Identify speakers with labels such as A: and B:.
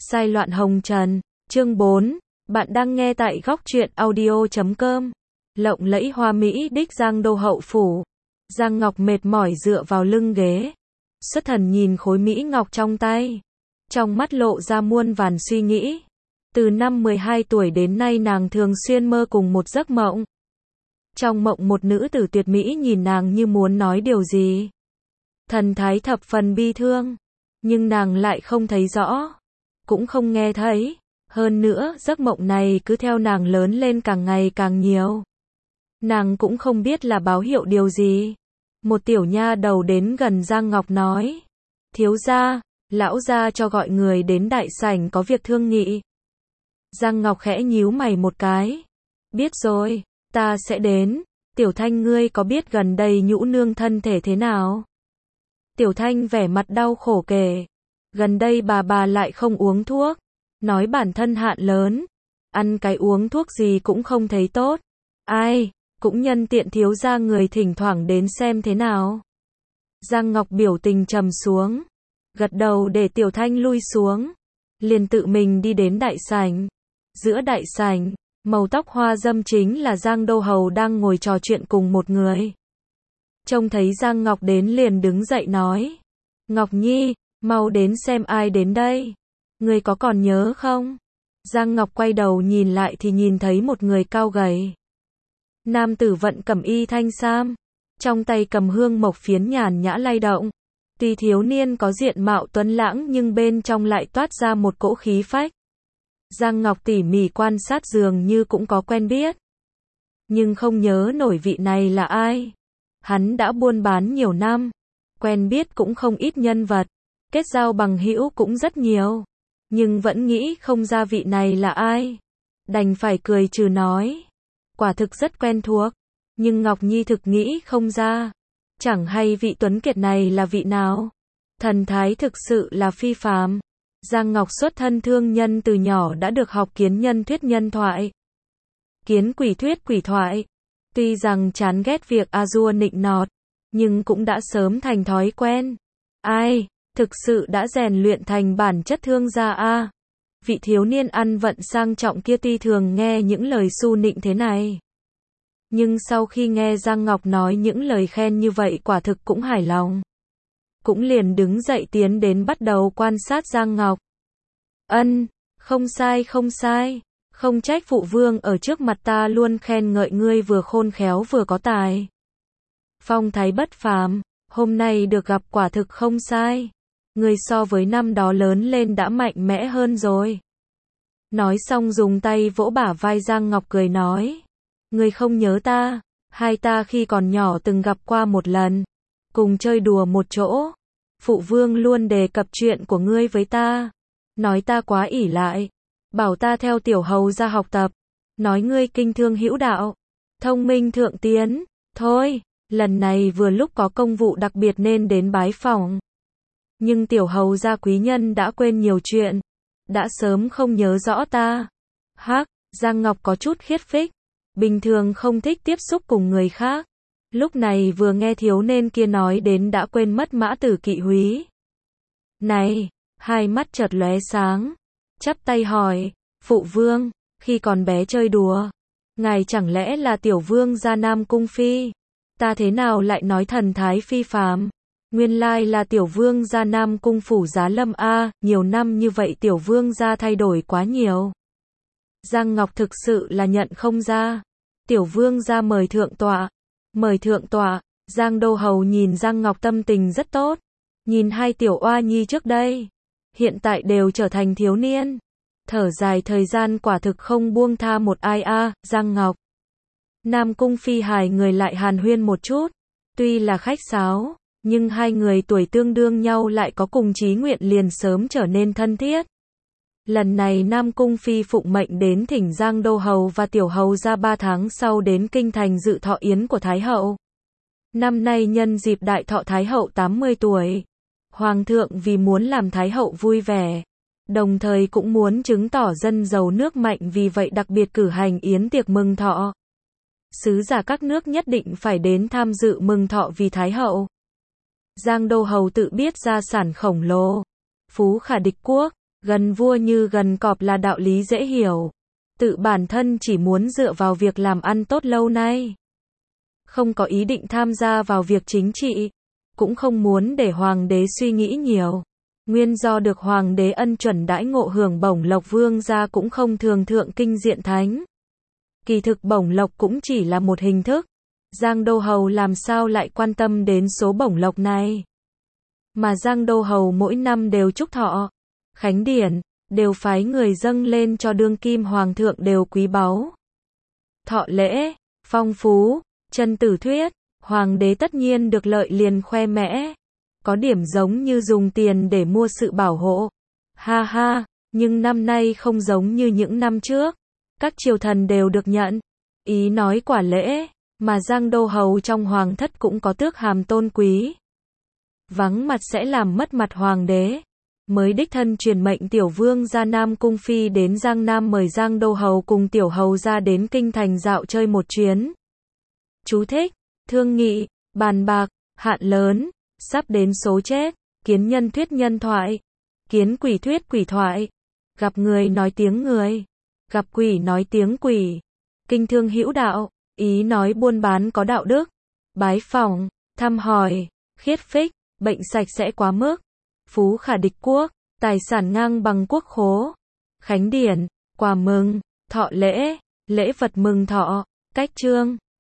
A: Sai loạn hồng trần, chương 4, bạn đang nghe tại góc truyện audio.com. Lộng lẫy hoa mỹ đích Giang Đô hậu phủ. Giang Ngọc mệt mỏi dựa vào lưng ghế. Xuất thần nhìn khối mỹ ngọc trong tay. Trong mắt lộ ra muôn vàn suy nghĩ. Từ năm 12 tuổi đến nay nàng thường xuyên mơ cùng một giấc mộng. Trong mộng một nữ tử tuyệt mỹ nhìn nàng như muốn nói điều gì. Thần thái thập phần bi thương. Nhưng nàng lại không thấy rõ. Cũng không nghe thấy. Hơn nữa, giấc mộng này cứ theo nàng lớn lên càng ngày càng nhiều. Nàng cũng không biết là báo hiệu điều gì. Một tiểu nha đầu đến gần Giang Ngọc nói. Thiếu gia, lão gia cho gọi người đến đại sảnh có việc thương nghị. Giang Ngọc khẽ nhíu mày một cái. Biết rồi, ta sẽ đến. Tiểu Thanh ngươi có biết gần đây Nhũ nương thân thể thế nào? Tiểu Thanh vẻ mặt đau khổ kể. Gần đây bà lại không uống thuốc. Nói bản thân hạn lớn. Ăn cái uống thuốc gì cũng không thấy tốt. Ai, cũng nhân tiện thiếu gia người thỉnh thoảng đến xem thế nào. Giang Ngọc biểu tình trầm xuống. Gật đầu để Tiểu Thanh lui xuống. Liền tự mình đi đến đại sảnh. Giữa đại sảnh, màu tóc hoa dâm chính là Giang Đô Hầu đang ngồi trò chuyện cùng một người. Trông thấy Giang Ngọc đến liền đứng dậy nói. Ngọc Nhi, mau đến xem ai đến đây. Người có còn nhớ không? Giang Ngọc quay đầu nhìn lại thì nhìn thấy một người cao gầy. Nam tử vận cẩm y thanh sam. Trong tay cầm hương mộc phiến nhàn nhã lay động. Tuy thiếu niên có diện mạo tuấn lãng nhưng bên trong lại toát ra một cỗ khí phách. Giang Ngọc tỉ mỉ quan sát dường như cũng có quen biết. Nhưng không nhớ nổi vị này là ai. Hắn đã buôn bán nhiều năm. Quen biết cũng không ít nhân vật. Kết giao bằng hữu cũng rất nhiều. Nhưng vẫn nghĩ không ra vị này là ai. Đành phải cười trừ nói. Quả thực rất quen thuộc. Nhưng Ngọc Nhi thực nghĩ không ra. Chẳng hay vị tuấn kiệt này là vị nào. Thần thái thực sự là phi phàm. Giang Ngọc xuất thân thương nhân từ nhỏ đã được học kiến nhân thuyết nhân thoại. Kiến quỷ thuyết quỷ thoại. Tuy rằng chán ghét việc a-dua nịnh nọt. Nhưng cũng đã sớm thành thói quen. Ai, thực sự đã rèn luyện thành bản chất thương gia a. Vị thiếu niên ăn vận sang trọng kia tuy thường nghe những lời su nịnh thế này. Nhưng sau khi nghe Giang Ngọc nói những lời khen như vậy quả thực cũng hài lòng. Cũng liền đứng dậy tiến đến bắt đầu quan sát Giang Ngọc. Không sai không sai. Không trách phụ vương ở trước mặt ta luôn khen ngợi ngươi vừa khôn khéo vừa có tài. Phong thái bất phàm, hôm nay được gặp quả thực không sai. Ngươi so với năm đó lớn lên đã mạnh mẽ hơn rồi. Nói xong dùng tay vỗ bả vai Giang Ngọc cười nói. Ngươi không nhớ ta, hai ta khi còn nhỏ từng gặp qua một lần. Cùng chơi đùa một chỗ. Phụ vương luôn đề cập chuyện của ngươi với ta. Nói ta quá ỷ lại. Bảo ta theo tiểu hầu ra học tập. Nói ngươi kinh thương hữu đạo. Thông minh thượng tiến. Thôi, lần này vừa lúc có công vụ đặc biệt nên đến bái phỏng. Nhưng tiểu hầu gia quý nhân đã quên nhiều chuyện. Đã sớm không nhớ rõ ta. Hắc, Giang Ngọc có chút khiết phích. Bình thường không thích tiếp xúc cùng người khác. Lúc này vừa nghe thiếu niên kia nói đến đã quên mất mã tử kỵ húy. Này, hai mắt chợt lóe sáng. Chắp tay hỏi, phụ vương, khi còn bé chơi đùa. Ngài chẳng lẽ là tiểu vương gia Nam Cung Phi? Ta thế nào lại nói thần thái phi phàm? Nguyên lai là tiểu vương gia Nam Cung phủ Giá Lâm a, nhiều năm như vậy tiểu vương gia thay đổi quá nhiều. Giang Ngọc thực sự là nhận không ra. Tiểu vương gia mời thượng tọa. Mời thượng tọa. Giang Đô Hầu nhìn Giang Ngọc tâm tình rất tốt. Nhìn hai tiểu oa nhi trước đây. Hiện tại đều trở thành thiếu niên. Thở dài thời gian quả thực không buông tha một ai a. Giang Ngọc. Nam Cung Phi hài người lại hàn huyên một chút. Tuy là khách sáo. Nhưng hai người tuổi tương đương nhau lại có cùng chí nguyện liền sớm trở nên thân thiết. Lần này Nam Cung Phi phụng mệnh đến thỉnh Giang Đô Hầu và Tiểu Hầu ra 3 tháng sau đến kinh thành dự thọ yến của Thái Hậu. Năm nay nhân dịp đại thọ Thái Hậu 80 tuổi. Hoàng thượng vì muốn làm Thái Hậu vui vẻ. Đồng thời cũng muốn chứng tỏ dân giàu nước mạnh vì vậy đặc biệt cử hành yến tiệc mừng thọ. Sứ giả các nước nhất định phải đến tham dự mừng thọ vì Thái Hậu. Giang Đô Hầu tự biết gia sản khổng lồ. Phú khả địch quốc. Gần vua như gần cọp là đạo lý dễ hiểu. Tự bản thân chỉ muốn dựa vào việc làm ăn tốt lâu nay. Không có ý định tham gia vào việc chính trị. Cũng không muốn để hoàng đế suy nghĩ nhiều. Nguyên do được hoàng đế ân chuẩn đãi ngộ hưởng bổng lộc vương gia cũng không thường thượng kinh diện thánh. Kỳ thực bổng lộc cũng chỉ là một hình thức. Giang Đô Hầu làm sao lại quan tâm đến số bổng lộc này. Mà Giang Đô Hầu mỗi năm đều chúc thọ, khánh điển, đều phái người dâng lên cho đương kim hoàng thượng đều quý báu. Thọ lễ, phong phú, chân tử thuyết, hoàng đế tất nhiên được lợi liền khoe mẽ. Có điểm giống như dùng tiền để mua sự bảo hộ. Ha ha, nhưng năm nay không giống như những năm trước. Các triều thần đều được nhận. Ý nói quả lễ, mà Giang Đô Hầu trong hoàng thất cũng có tước hàm tôn quý. Vắng mặt sẽ làm mất mặt hoàng đế. Mới đích thân truyền mệnh tiểu vương ra Nam Cung Phi đến Giang Nam mời Giang Đô Hầu cùng tiểu hầu ra đến kinh thành dạo chơi một chuyến. Chú thích, thương nghị, bàn bạc, hạn lớn, sắp đến số chết, kiến nhân thuyết nhân thoại, kiến quỷ thuyết quỷ thoại, gặp người nói tiếng người, gặp quỷ nói tiếng quỷ, kinh thương hữu đạo, ý nói buôn bán có đạo đức, bái phỏng, thăm hỏi, khiết phích, bệnh sạch sẽ quá mức, phú khả địch quốc, tài sản ngang bằng quốc khố, khánh điển, quà mừng, thọ lễ, lễ vật mừng thọ, cách trương.